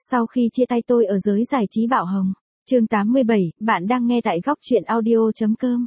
Sau khi chia tay tôi ở giới giải trí bạo hồng. Chương 87, bạn đang nghe tại góc truyện audio.com.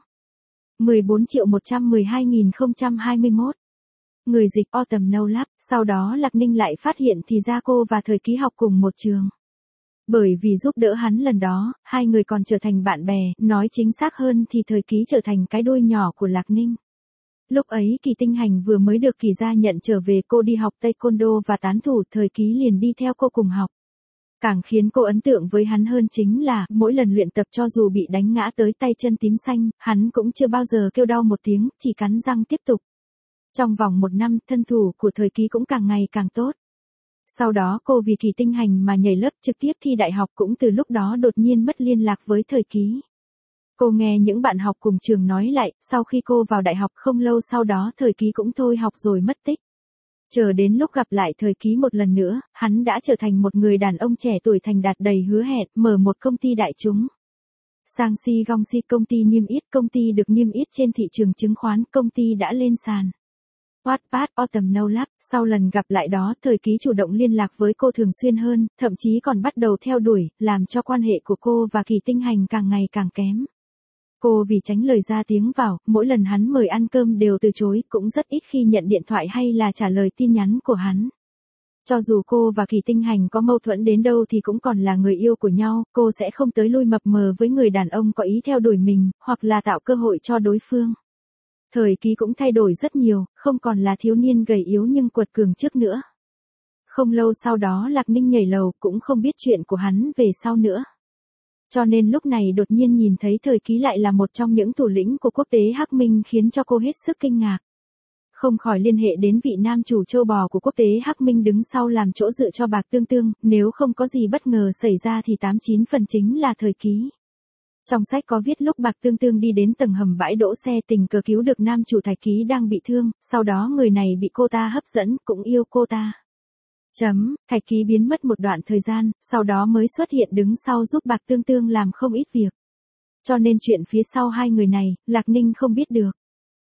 14.112.021. Người dịch Autumn No Lab. Sau đó Lạc Ninh lại phát hiện thì ra cô và Thời Ký học cùng một trường. Bởi vì giúp đỡ hắn lần đó, hai người còn trở thành bạn bè, nói chính xác hơn thì Thời Ký trở thành cái đuôi nhỏ của Lạc Ninh. Lúc ấy Kỳ Tinh Hành vừa mới được Kỳ gia nhận trở về, cô đi học taekwondo và tán thủ, Thời Ký liền đi theo cô cùng học. Càng khiến cô ấn tượng với hắn hơn chính là, mỗi lần luyện tập cho dù bị đánh ngã tới tay chân tím xanh, hắn cũng chưa bao giờ kêu đau một tiếng, chỉ cắn răng tiếp tục. Trong vòng 1 năm, thân thủ của Thời Ký cũng càng ngày càng tốt. Sau đó cô vì Kỳ Tinh Hành mà nhảy lớp trực tiếp thi đại học, cũng từ lúc đó đột nhiên mất liên lạc với Thời Ký. Cô nghe những bạn học cùng trường nói lại, sau khi cô vào đại học không lâu sau đó Thời Ký cũng thôi học rồi mất tích. Chờ đến lúc gặp lại Thời Ký một lần nữa, hắn đã trở thành một người đàn ông trẻ tuổi thành đạt đầy hứa hẹn, mở một công ty đại chúng. Sangsi Gongsi, công ty niêm yết, công ty được niêm yết trên thị trường chứng khoán, công ty đã lên sàn. Wattpad, Autumn No Lab. Sau lần gặp lại đó, Thời Ký chủ động liên lạc với cô thường xuyên hơn, thậm chí còn bắt đầu theo đuổi, làm cho quan hệ của cô và Kỳ Tinh Hành càng ngày càng kém. Cô vì tránh lời ra tiếng vào, mỗi lần hắn mời ăn cơm đều từ chối, cũng rất ít khi nhận điện thoại hay là trả lời tin nhắn của hắn. Cho dù cô và Kỳ Tinh Hành có mâu thuẫn đến đâu thì cũng còn là người yêu của nhau, cô sẽ không tới lui mập mờ với người đàn ông có ý theo đuổi mình, hoặc là tạo cơ hội cho đối phương. Thời Ký cũng thay đổi rất nhiều, không còn là thiếu niên gầy yếu nhưng quật cường trước nữa. Không lâu sau đó Lạc Ninh nhảy lầu, cũng không biết chuyện của hắn về sau nữa. Cho nên lúc này đột nhiên nhìn thấy Thời Ký lại là một trong những thủ lĩnh của quốc tế Hắc Minh khiến cho cô hết sức kinh ngạc. Không khỏi liên hệ đến vị nam chủ châu bò của quốc tế Hắc Minh đứng sau làm chỗ dựa cho Bạc Tương Tương, nếu không có gì bất ngờ xảy ra thì 89 phần chính là Thời Ký. Trong sách có viết lúc Bạc Tương Tương đi đến tầng hầm bãi đỗ xe tình cờ cứu được nam chủ Thời Ký đang bị thương, sau đó người này bị cô ta hấp dẫn, cũng yêu cô ta. Thời Ký biến mất một đoạn thời gian, sau đó mới xuất hiện đứng sau giúp Bạc Tương Tương làm không ít việc. Cho nên chuyện phía sau hai người này, Lạc Ninh không biết được.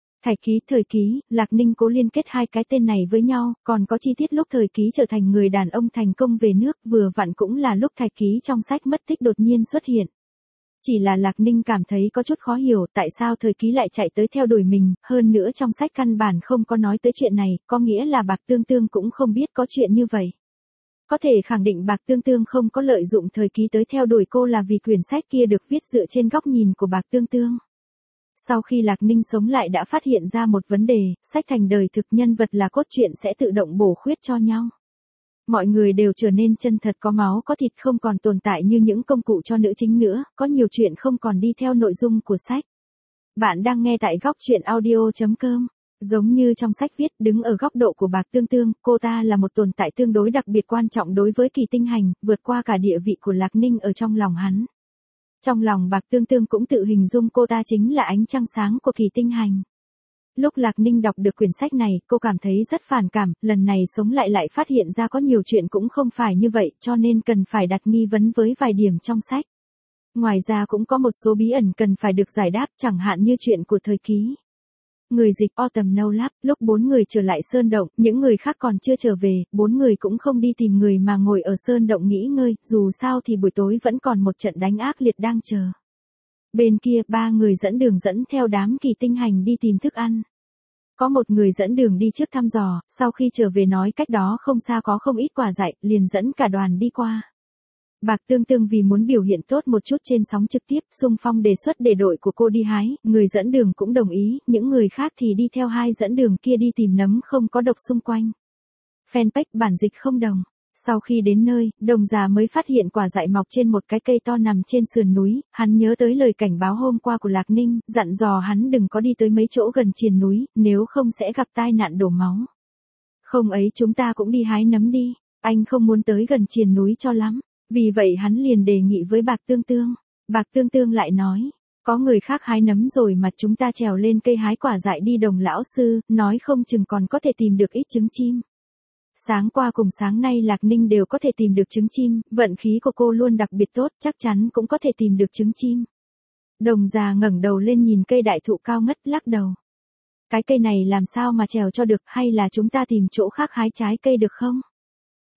Thời Ký, Lạc Ninh cố liên kết hai cái tên này với nhau, còn có chi tiết lúc Thời Ký trở thành người đàn ông thành công về nước, vừa vặn cũng là lúc Thời Ký trong sách mất tích đột nhiên xuất hiện. Chỉ là Lạc Ninh cảm thấy có chút khó hiểu tại sao Thời Ký lại chạy tới theo đuổi mình, hơn nữa trong sách căn bản không có nói tới chuyện này, có nghĩa là Bạc Tương Tương cũng không biết có chuyện như vậy. Có thể khẳng định Bạc Tương Tương không có lợi dụng Thời Ký tới theo đuổi cô là vì quyển sách kia được viết dựa trên góc nhìn của Bạc Tương Tương. Sau khi Lạc Ninh sống lại đã phát hiện ra một vấn đề, sách thành đời thực, nhân vật là cốt truyện sẽ tự động bổ khuyết cho nhau. Mọi người đều trở nên chân thật, có máu có thịt, không còn tồn tại như những công cụ cho nữ chính nữa, có nhiều chuyện không còn đi theo nội dung của sách. Bạn đang nghe tại góc truyện audio.com. Giống như trong sách viết, đứng ở góc độ của Bạc Tương Tương, cô ta là một tồn tại tương đối đặc biệt quan trọng đối với Kỳ Tinh Hành, vượt qua cả địa vị của Lạc Ninh ở trong lòng hắn. Trong lòng Bạc Tương Tương cũng tự hình dung cô ta chính là ánh trăng sáng của Kỳ Tinh Hành. Lúc Lạc Ninh đọc được quyển sách này, cô cảm thấy rất phản cảm, lần này sống lại phát hiện ra có nhiều chuyện cũng không phải như vậy, cho nên cần phải đặt nghi vấn với vài điểm trong sách. Ngoài ra cũng có một số bí ẩn cần phải được giải đáp, chẳng hạn như chuyện của Thời Ký. Người dịch Autumn No Lab. Lúc 4 người trở lại sơn động, những người khác còn chưa trở về, 4 người cũng không đi tìm người mà ngồi ở sơn động nghỉ ngơi, dù sao thì buổi tối vẫn còn một trận đánh ác liệt đang chờ. Bên kia 3 người dẫn đường dẫn theo đám Kỳ Tinh Hành đi tìm thức ăn. Có một người dẫn đường đi trước thăm dò, sau khi trở về nói cách đó không xa có không ít quả dại, liền dẫn cả đoàn đi qua. Bạc Tương Tương vì muốn biểu hiện tốt một chút trên sóng trực tiếp, xung phong đề xuất để đội của cô đi hái, người dẫn đường cũng đồng ý, những người khác thì đi theo hai dẫn đường kia đi tìm nấm không có độc xung quanh. Fanpage bản dịch không đồng. Sau khi đến nơi, Đồng già mới phát hiện quả dại mọc trên một cái cây to nằm trên sườn núi, hắn nhớ tới lời cảnh báo hôm qua của Lạc Ninh, dặn dò hắn đừng có đi tới mấy chỗ gần triền núi, nếu không sẽ gặp tai nạn đổ máu. Không ấy chúng ta cũng đi hái nấm đi, anh không muốn tới gần triền núi cho lắm. Vì vậy hắn liền đề nghị với Bạc Tương Tương. Bạc Tương Tương lại nói, có người khác hái nấm rồi mà chúng ta trèo lên cây hái quả dại đi Đồng lão sư, nói không chừng còn có thể tìm được ít trứng chim. Sáng qua cùng sáng nay Lạc Ninh đều có thể tìm được trứng chim, vận khí của cô luôn đặc biệt tốt, chắc chắn cũng có thể tìm được trứng chim. Đồng già ngẩng đầu lên nhìn cây đại thụ cao ngất, lắc đầu. Cái cây này làm sao mà trèo cho được, hay là chúng ta tìm chỗ khác hái trái cây được không?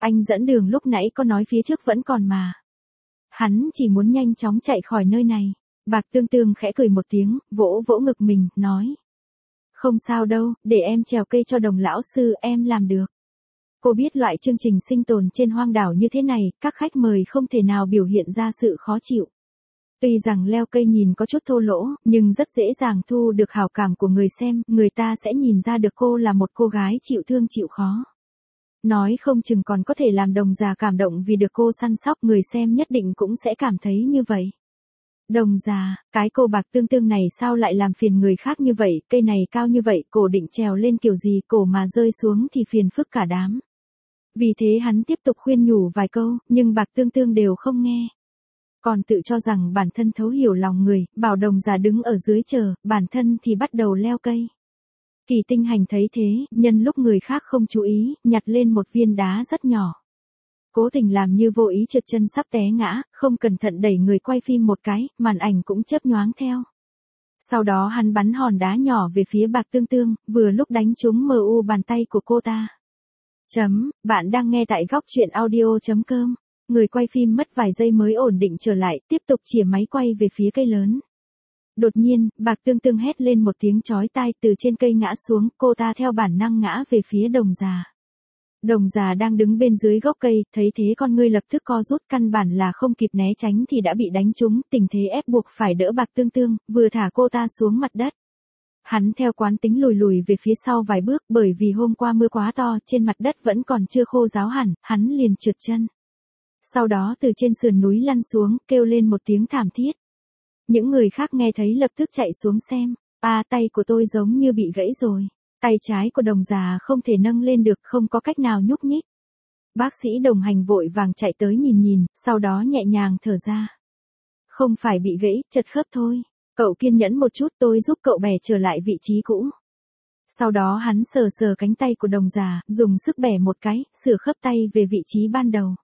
Anh dẫn đường lúc nãy có nói phía trước vẫn còn mà. Hắn chỉ muốn nhanh chóng chạy khỏi nơi này. Bạc Tương Tương khẽ cười một tiếng, vỗ vỗ ngực mình, nói. Không sao đâu, để em trèo cây cho Đồng lão sư, em làm được. Cô biết loại chương trình sinh tồn trên hoang đảo như thế này, các khách mời không thể nào biểu hiện ra sự khó chịu. Tuy rằng leo cây nhìn có chút thô lỗ, nhưng rất dễ dàng thu được hảo cảm của người xem, người ta sẽ nhìn ra được cô là một cô gái chịu thương chịu khó. Nói không chừng còn có thể làm Đồng già cảm động vì được cô săn sóc, người xem nhất định cũng sẽ cảm thấy như vậy. Đồng già, cái cô Bạc Tương Tương này sao lại làm phiền người khác như vậy, cây này cao như vậy, cổ định trèo lên kiểu gì, cổ mà rơi xuống thì phiền phức cả đám. Vì thế hắn tiếp tục khuyên nhủ vài câu, nhưng Bạc Tương Tương đều không nghe. Còn tự cho rằng bản thân thấu hiểu lòng người, bảo Đồng già đứng ở dưới chờ, bản thân thì bắt đầu leo cây. Kỳ Tinh Hành thấy thế, nhân lúc người khác không chú ý, nhặt lên một viên đá rất nhỏ. Cố tình làm như vô ý trượt chân sắp té ngã, không cẩn thận đẩy người quay phim một cái, màn ảnh cũng chớp nhoáng theo. Sau đó hắn bắn hòn đá nhỏ về phía Bạc Tương Tương, vừa lúc đánh trúng MU bàn tay của cô ta. Bạn đang nghe tại góc truyện audio.com. Người quay phim mất vài giây mới ổn định trở lại, tiếp tục chĩa máy quay về phía cây lớn. Đột nhiên, Bạc Tương Tương hét lên một tiếng chói tai, từ trên cây ngã xuống, cô ta theo bản năng ngã về phía Đồng già. Đồng già đang đứng bên dưới gốc cây, thấy thế con ngươi lập tức co rút, căn bản là không kịp né tránh thì đã bị đánh trúng, tình thế ép buộc phải đỡ Bạc Tương Tương, vừa thả cô ta xuống mặt đất. Hắn theo quán tính lùi lùi về phía sau vài bước, bởi vì hôm qua mưa quá to, trên mặt đất vẫn còn chưa khô ráo hẳn, hắn liền trượt chân. Sau đó từ trên sườn núi lăn xuống, kêu lên một tiếng thảm thiết. Những người khác nghe thấy lập tức chạy xuống xem. Tay của tôi giống như bị gãy rồi. Tay trái của Đồng già không thể nâng lên được, không có cách nào nhúc nhích. Bác sĩ đồng hành vội vàng chạy tới nhìn nhìn, sau đó nhẹ nhàng thở ra. Không phải bị gãy, chật khớp thôi. Cậu kiên nhẫn một chút, tôi giúp cậu bẻ trở lại vị trí cũ. Sau đó hắn sờ sờ cánh tay của Đồng già, dùng sức bẻ một cái, sửa khớp tay về vị trí ban đầu.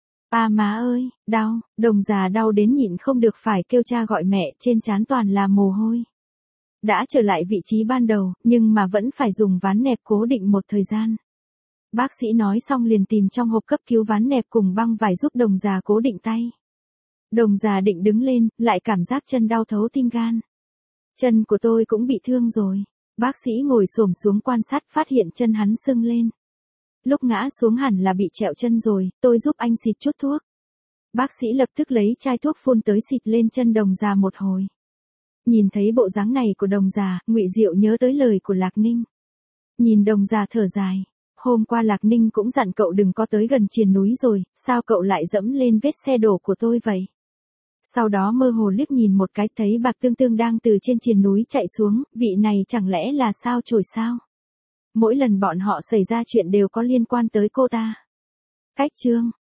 Má ơi, đau, Đồng già đau đến nhịn không được phải kêu cha gọi mẹ, trên trán toàn là mồ hôi. Đã trở lại vị trí ban đầu, nhưng mà vẫn phải dùng ván nẹp cố định một thời gian. Bác sĩ nói xong liền tìm trong hộp cấp cứu ván nẹp cùng băng vải giúp Đồng già cố định tay. Đồng già định đứng lên, lại cảm giác chân đau thấu tim gan. Chân của tôi cũng bị thương rồi. Bác sĩ ngồi xổm xuống quan sát, phát hiện chân hắn sưng lên. Lúc ngã xuống hẳn là bị trẹo chân rồi, tôi giúp anh xịt chút thuốc. Bác sĩ lập tức lấy chai thuốc phun tới xịt lên chân Đồng già một hồi. Nhìn thấy bộ dáng này của Đồng già, Ngụy Diệu nhớ tới lời của Lạc Ninh. Nhìn Đồng già thở dài. Hôm qua Lạc Ninh cũng dặn cậu đừng có tới gần triền núi rồi, sao cậu lại dẫm lên vết xe đổ của tôi vậy? Sau đó mơ hồ liếc nhìn một cái, thấy Bạc Tương Tương đang từ trên triền núi chạy xuống, vị này chẳng lẽ là sao chổi sao? Mỗi lần bọn họ xảy ra chuyện đều có liên quan tới cô ta. Cách chương